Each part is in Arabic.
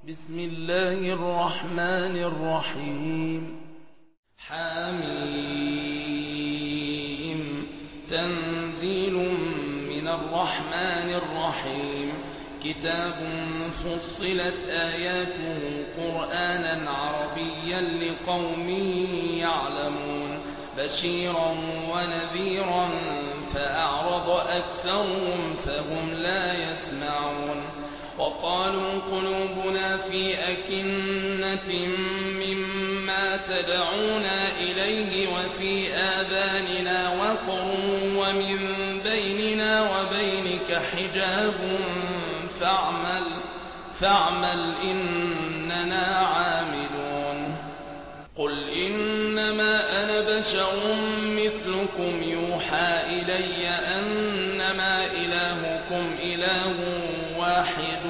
بسم الله الرحمن الرحيم. حميم. تنزيل من الرحمن الرحيم. كتاب فصلت آياته قرآنا عربيا لقوم يعلمون بشيرا ونذيرا فأعرض أكثرهم فهم لا يسمعون. وقالوا قلوبنا في أكنة مما تدعونا إليه وفي آذاننا وقر ومن بيننا وبينك حجاب فاعمل إننا عاملون. قل إنما أنا بشر مثلكم يوحى إلي أنما إلهكم إله واحد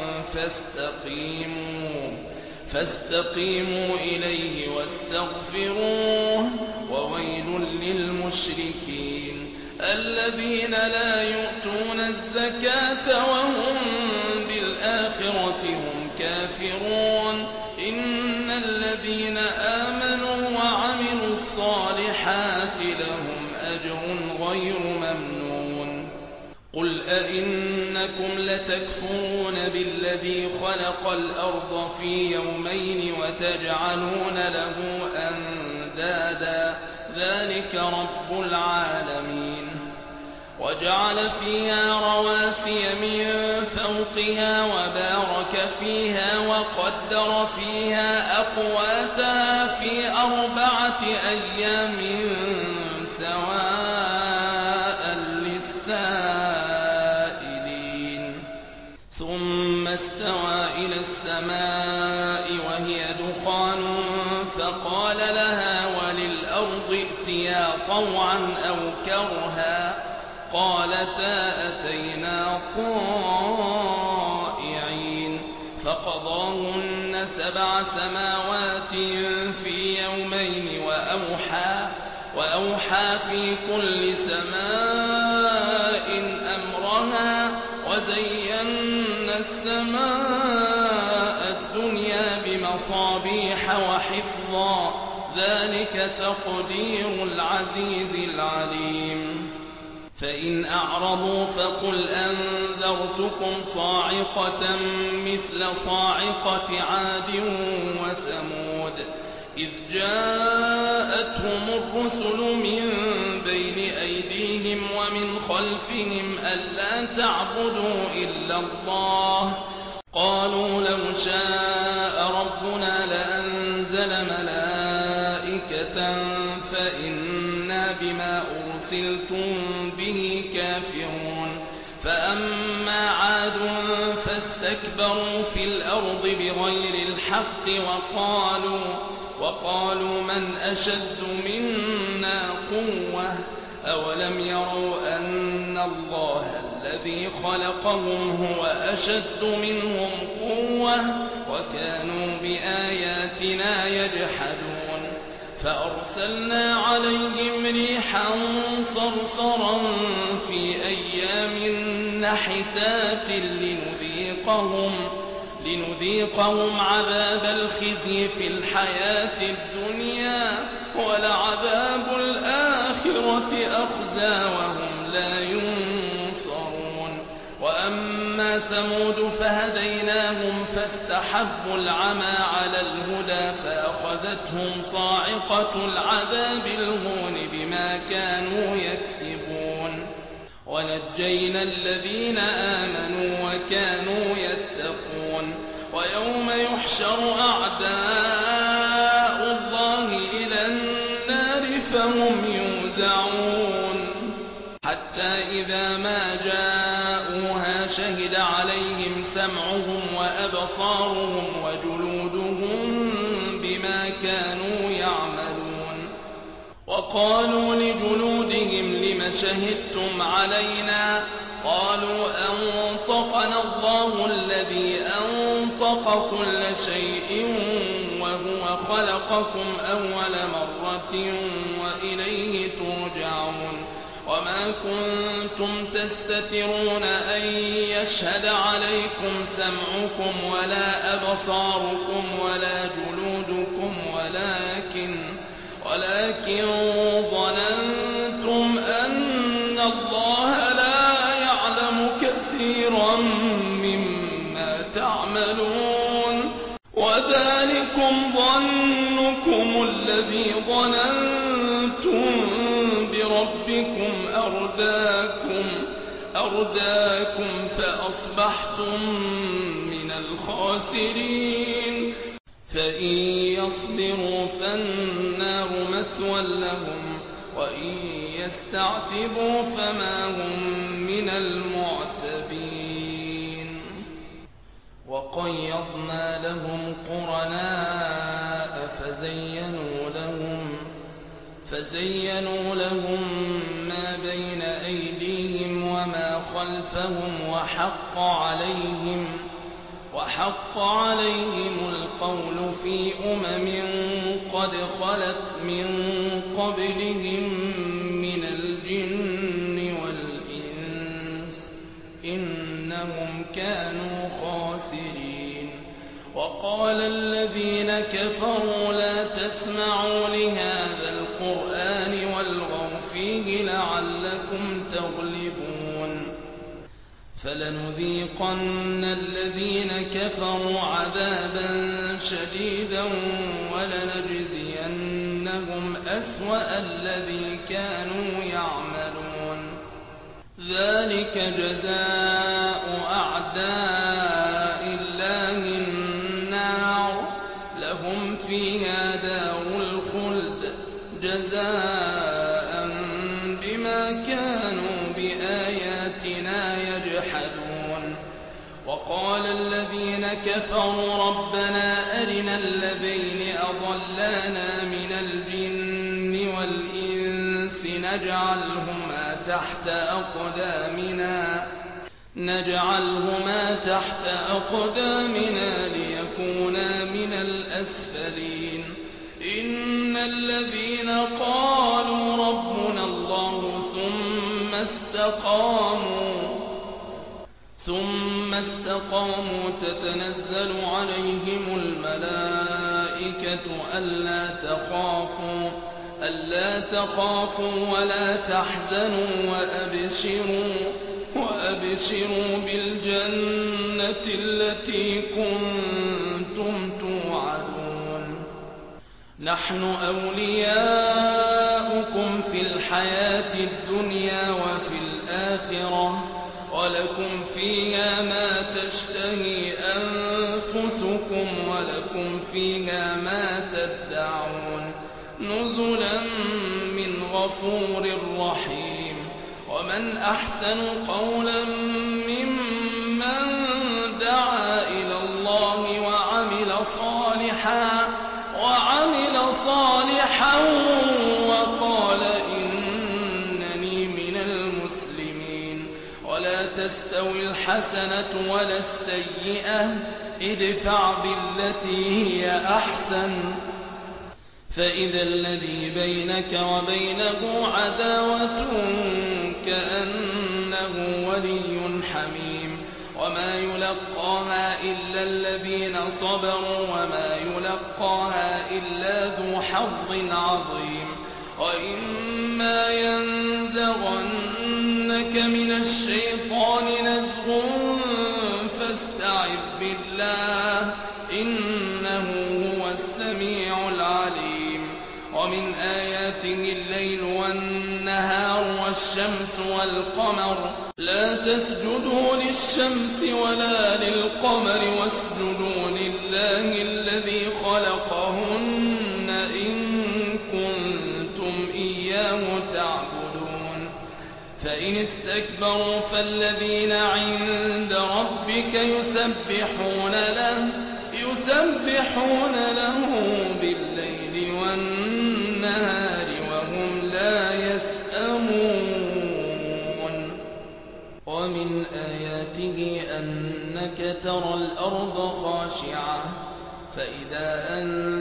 فاستقيموا إليه واستغفروه وويل للمشركين الذين لا يؤتون الزكاة وهم بالآخرة هم كافرون. إن الذين آمنوا وعملوا الصالحات لهم أجر غير ممنون. قل أئنكم لتكفرون بالذي خلق الأرض في يومين وتجعلون له أندادا ذلك رب العالمين. وجعل فيها رواسي من فوقها وبارك فيها وقدر فيها أقواتها في 4 أيام سواء للسائلين. ثم استوى إلى السماء وهي دخان فقال لها وللأرض ائتيا طوعا أو كرها قالتا أتينا طائعين. فقضاهن 7 سماوات في يومين وأوحى في كل سماء أمرها وزينا السماء الدنيا بمصابيح وحفظا ذلك تقدير العزيز العليم. فإن أعرضوا فقل أنذرتكم صاعقة مثل صاعقة عاد وثمود إذ جاءتهم الرسل من بين أيديهم ومن خلفهم ألا تعبدوا إلا الله قالوا لو شاء ربنا لأنزل ملائكة فإنا بما أرسلتم به كافرون. فأما عاد فاستكبروا في الأرض بغير الحق وقالوا من أشد منا قوة أولم يروا أن الله الذي خلقهم هو أشد منهم قوة وكانوا بآياتنا يجحدون. فأرسلنا عليهم ريحا صرصرا في أيام نحسات لنذيقهم عذاب الخزي في الحياة الدنيا ولعذاب الآخرة أخزى وهم لا ينصرون. وأما ثمود فهديناهم فاستحبوا العمى على الهدى فأخذتهم صاعقة العذاب الهون بما كانوا يكسبون. ونجينا الذين آمنوا وكانوا يتقون. ويوم يحشر أعداء الله إلى النار فهم يوزعون حتى إذا ما جاءوها شهد عليهم سمعهم وأبصارهم وجلودهم بما كانوا يعملون. وقالوا لجلودهم لم شهدتم علينا قالوا أنطقنا الله الذي أنطق كل شيء وهو خلقكم أول مرة وإليه ترجعون. وما كنتم تستترون أن يشهد عليكم سمعكم ولا أبصاركم ولا جلودكم ولكن ظننتم أن الله لا يعلم كثيرا مما تعملون وذلكم ظنكم الذي ظننتم بربكم أرداكم فأصبحتم من الخاسرين فإن يصبروا فالنار مثوى لهم وإن يستعتبوا فما هم من المعتبين وقيضنا لهم قرناء فزينوا لهم ما بين أيديهم وما خلفهم وحق عليهم القول في قد خلت من قبلهم من الجن والإنس إنهم كانوا خاسرين وقال الذين كفروا لا تسمعوا لهذا القرآن والغوا فيه لعلكم تغلبون فلنذيقن الذين كفروا عذابا شديدا ولنجزينهم أسوأ الذي كانوا يعملون ذلك جزاء أعداء الله النار لهم فيها دار الخلد جزاء بما كانوا بآياتنا يجحدون وقال الذين كفروا ربنا أرنا الذين أضلانا من الجن والإنس نجعلهما تحت أقدامنا ليكونا من الأسفلين إن الذين قالوا ربنا الله ثم استقاموا تتنزل عليهم الملائكة ألا تخافوا ولا تحزنوا وأبشروا بالجنة التي كنتم توعدون نحن أولياؤكم في الحياة الدنيا وفي الآخرة ولكم فيها ما تشتهي أنفسكم ولكم فيها ما تدعون نزلا من غفور رحيم ومن أحسن قولا ممن دعا إلى الله وعمل صالحا وقال إنني من المسلمين ولا تستوي الحسنة ولا السيئة ادفع بالتي هي أحسن فإذا الذي بينك وبينه عداوة كأنه ولي حميم وما يلقاها إلا الذين صبروا وما يلقاها إلا ذو حظ عظيم وإما ينزغنك من الشيطان نزغ فاستعذ بالله إنه هو السميع العليم ومن آياته الليل والنهار والشمس والقمر لا تسجدوا للشمس ولا للقمر واسجدوا لله الذي خلقهن إن كنتم إياه تعبدون فإن استكبروا فالذين عند ربك يسبحون له بالليل والنهار وهم لا يسأمون ومن آياته أنك ترى الأرض خاشعة فإذا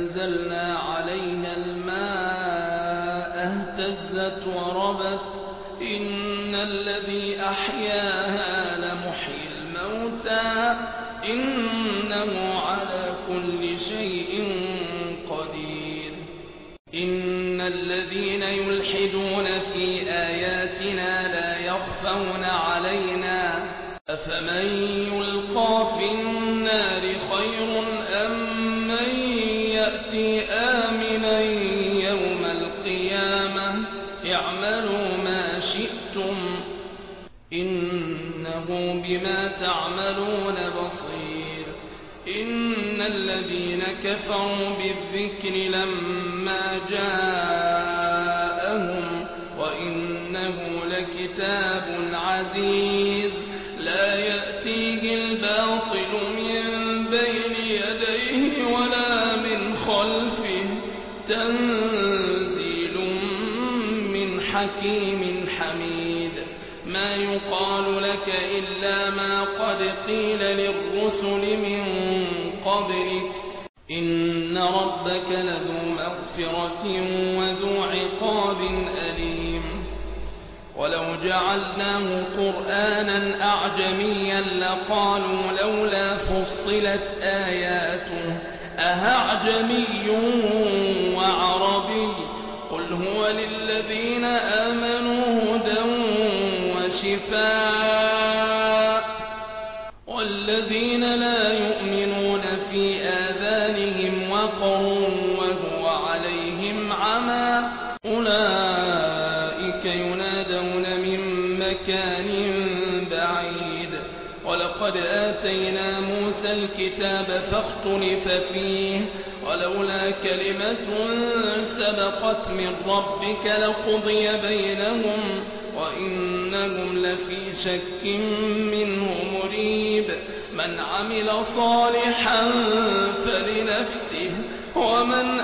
أنزلنا عليها الماء اهتزت وربت إن الذي أحياها لمحيي الموتى إنه على كل شيء قدير إن الذين يلحدون في آياتنا لا يخفون علينا أفمن يلقى في النار خير أم من يأتي آمنا يوم القيامة اعملوا ما شئتم إنه بما تعملون بصير إن الذين كفروا بالذكر لما جاءهم وإنه لكتاب عزيز لا يأتيه الباطل من بين يديه ولا من خلفه تنزيل من حكيم حميد ما يقال لك إلا ما قد قيل للرسل من قبلك إن ربك لذو مغفرة وذو عقاب أليم ولو جعلناه قرآنا أعجميا لقالوا لولا فصلت آياته أهعجمي وعربي قل هو للذين آمنوا هدى وشفاء والذين لا يؤمنون في آذانهم وقر وهو عليهم عمى أولئك ينادون من مكان بعيد ولقد آتينا موسى الكتاب فاختلف فيه ولولا كلمة سبقت من ربك لقضي بينهم وإنهم لفي شك منه مريب من عمل صالحا فلنفسه ومن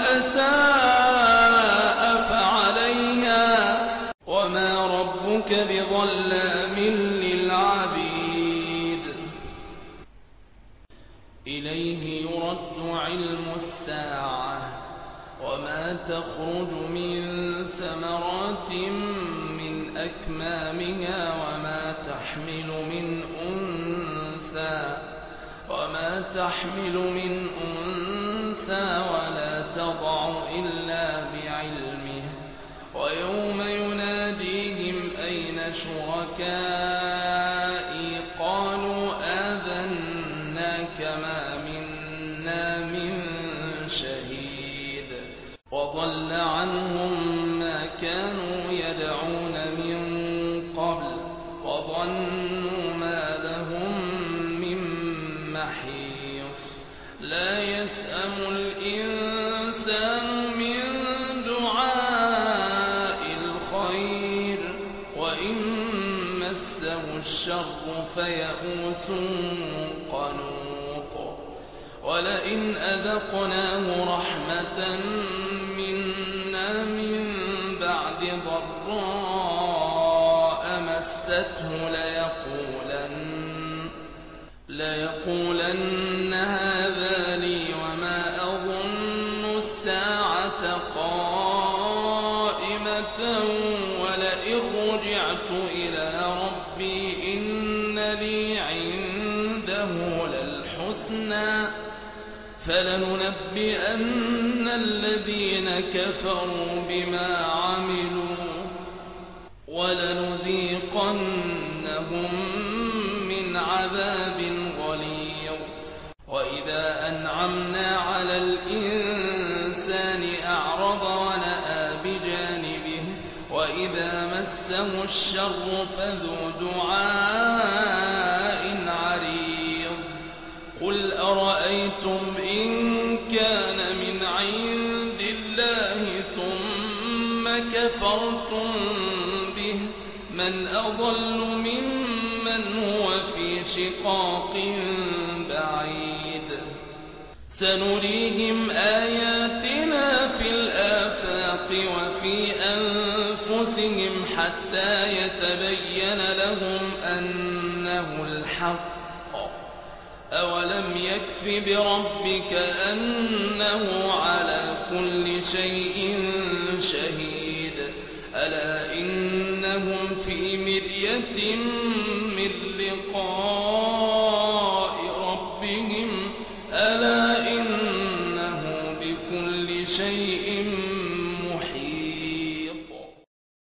أساء فعليها وما ربك بظلام للعبيد إليه يرد علم الساعة وما تخرج من ثمرات من أكمامها وما تحمل من أنثى ولا تضع إلا بعلمه ويوم يناديهم أين شركائي قالوا آذناك ما منا من شهيد وضل عنهم ما كانوا يدعون من قبل وظنوا ما لهم من محيص لا يسأم الإنسان من دعاء الخير وإن مسه الشر فيئوس قنوط ولئن أذقناه رحمة منا من بعد ضراء مسته ليقولن هذا لي وما أظن الساعة قائمة ولئن رجعت إلى ربي إن لي عنده للحسنى فلننبئن الذين كفروا بما عملوا ولنذيقنهم من عذاب غليظ وإذا أنعمنا على الإنسان أعرض ونأى بجانبه وإذا مسه الشر فذو دعاء عريض قل أرأيتم إن كان من عند الله ثم كفرتم به من أضل ممن هو في شقاق بعيد سنريهم آياتنا في الآفاق وفي أنفسهم حتى يتبين لهم أنه الحق أولم يكف بربك أنه على كل شيء شهيد ألا إنهم في من لقاء ربهم ألا إنه بكل شيء